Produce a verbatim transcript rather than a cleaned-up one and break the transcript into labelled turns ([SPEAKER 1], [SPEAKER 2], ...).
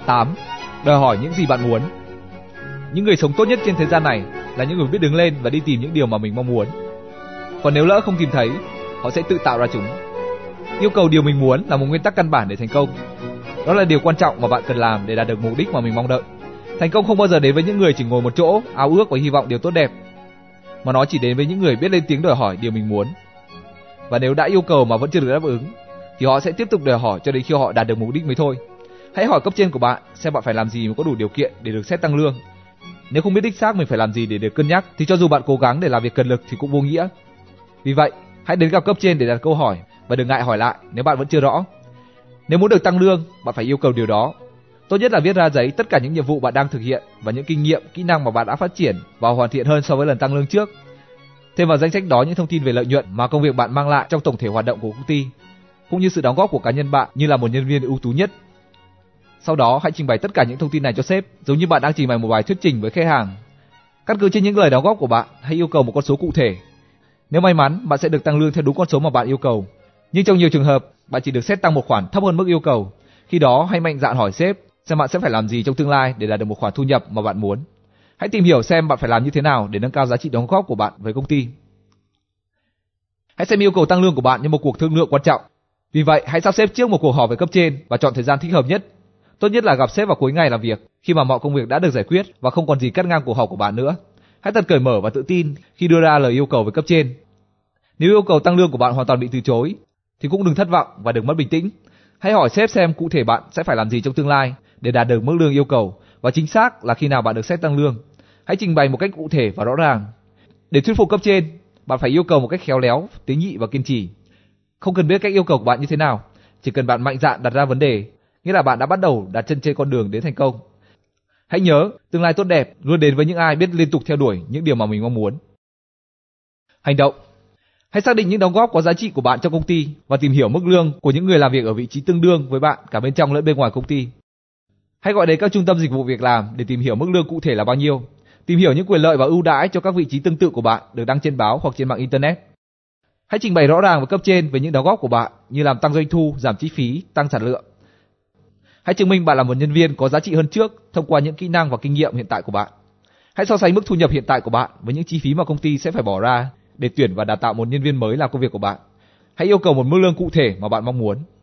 [SPEAKER 1] tám. Đòi hỏi những gì bạn muốn. Những người sống tốt nhất trên thế gian này là những người biết đứng lên và đi tìm những điều mà mình mong muốn. Còn nếu lỡ không tìm thấy, họ sẽ tự tạo ra chúng. Yêu cầu điều mình muốn là một nguyên tắc căn bản để thành công. Đó là điều quan trọng mà bạn cần làm để đạt được mục đích mà mình mong đợi. Thành công không bao giờ đến với những người chỉ ngồi một chỗ, ao ước và hy vọng điều tốt đẹp, mà nó chỉ đến với những người biết lên tiếng đòi hỏi điều mình muốn. Và nếu đã yêu cầu mà vẫn chưa được đáp ứng, thì họ sẽ tiếp tục đòi hỏi cho đến khi họ đạt được mục đích mới thôi. Hãy hỏi cấp trên của bạn xem bạn phải làm gì mới có đủ điều kiện để được xét tăng lương. Nếu không biết đích xác mình phải làm gì để được cân nhắc, thì cho dù bạn cố gắng để làm việc cần lực thì cũng vô nghĩa. Vì vậy, hãy đến gặp cấp trên để đặt câu hỏi và đừng ngại hỏi lại nếu bạn vẫn chưa rõ. Nếu muốn được tăng lương, bạn phải yêu cầu điều đó. Tốt nhất là viết ra giấy tất cả những nhiệm vụ bạn đang thực hiện và những kinh nghiệm, kỹ năng mà bạn đã phát triển và hoàn thiện hơn so với lần tăng lương trước. Thêm vào danh sách đó những thông tin về lợi nhuận mà công việc bạn mang lại trong tổng thể hoạt động của công ty, cũng như sự đóng góp của cá nhân bạn như là một nhân viên ưu tú nhất. Sau đó hãy trình bày tất cả những thông tin này cho sếp, giống như bạn đang trình bày một bài thuyết trình với khách hàng. Căn cứ trên những lời đóng góp của bạn, hãy yêu cầu một con số cụ thể. Nếu may mắn, bạn sẽ được tăng lương theo đúng con số mà bạn yêu cầu. Nhưng trong nhiều trường hợp, bạn chỉ được xét tăng một khoản thấp hơn mức yêu cầu. Khi đó, hãy mạnh dạn hỏi sếp xem bạn sẽ phải làm gì trong tương lai để đạt được một khoản thu nhập mà bạn muốn. Hãy tìm hiểu xem bạn phải làm như thế nào để nâng cao giá trị đóng góp của bạn với công ty. Hãy xem yêu cầu tăng lương của bạn như một cuộc thương lượng quan trọng. Vì vậy, hãy sắp xếp trước một cuộc họp với cấp trên và chọn thời gian thích hợp nhất. Tốt nhất là gặp sếp vào cuối ngày làm việc, khi mà mọi công việc đã được giải quyết và không còn gì cắt ngang cuộc họp của bạn nữa. Hãy thật cởi mở và tự tin khi đưa ra lời yêu cầu với cấp trên. Nếu yêu cầu tăng lương của bạn hoàn toàn bị từ chối, thì cũng đừng thất vọng và đừng mất bình tĩnh. Hãy hỏi sếp xem cụ thể bạn sẽ phải làm gì trong tương lai để đạt được mức lương yêu cầu và chính xác là khi nào bạn được xét tăng lương. Hãy trình bày một cách cụ thể và rõ ràng. Để thuyết phục cấp trên, bạn phải yêu cầu một cách khéo léo, tế nhị và kiên trì. Không cần biết cách yêu cầu của bạn như thế nào, chỉ cần bạn mạnh dạn đặt ra vấn đề, nghĩa là bạn đã bắt đầu đặt chân trên con đường đến thành công. Hãy nhớ, tương lai tốt đẹp luôn đến với những ai biết liên tục theo đuổi những điều mà mình mong muốn. Hành động. Hãy xác định những đóng góp có giá trị của bạn trong công ty và tìm hiểu mức lương của những người làm việc ở vị trí tương đương với bạn cả bên trong lẫn bên ngoài công ty. Hãy gọi đến các trung tâm dịch vụ việc làm để tìm hiểu mức lương cụ thể là bao nhiêu. Tìm hiểu những quyền lợi và ưu đãi cho các vị trí tương tự của bạn được đăng trên báo hoặc trên mạng internet. Hãy trình bày rõ ràng với cấp trên về những đóng góp của bạn như làm tăng doanh thu, giảm chi phí, tăng sản lượng. Hãy chứng minh bạn là một nhân viên có giá trị hơn trước thông qua những kỹ năng và kinh nghiệm hiện tại của bạn. Hãy so sánh mức thu nhập hiện tại của bạn với những chi phí mà công ty sẽ phải bỏ ra để tuyển và đào tạo một nhân viên mới làm công việc của bạn. Hãy yêu cầu một mức lương cụ thể mà bạn mong muốn.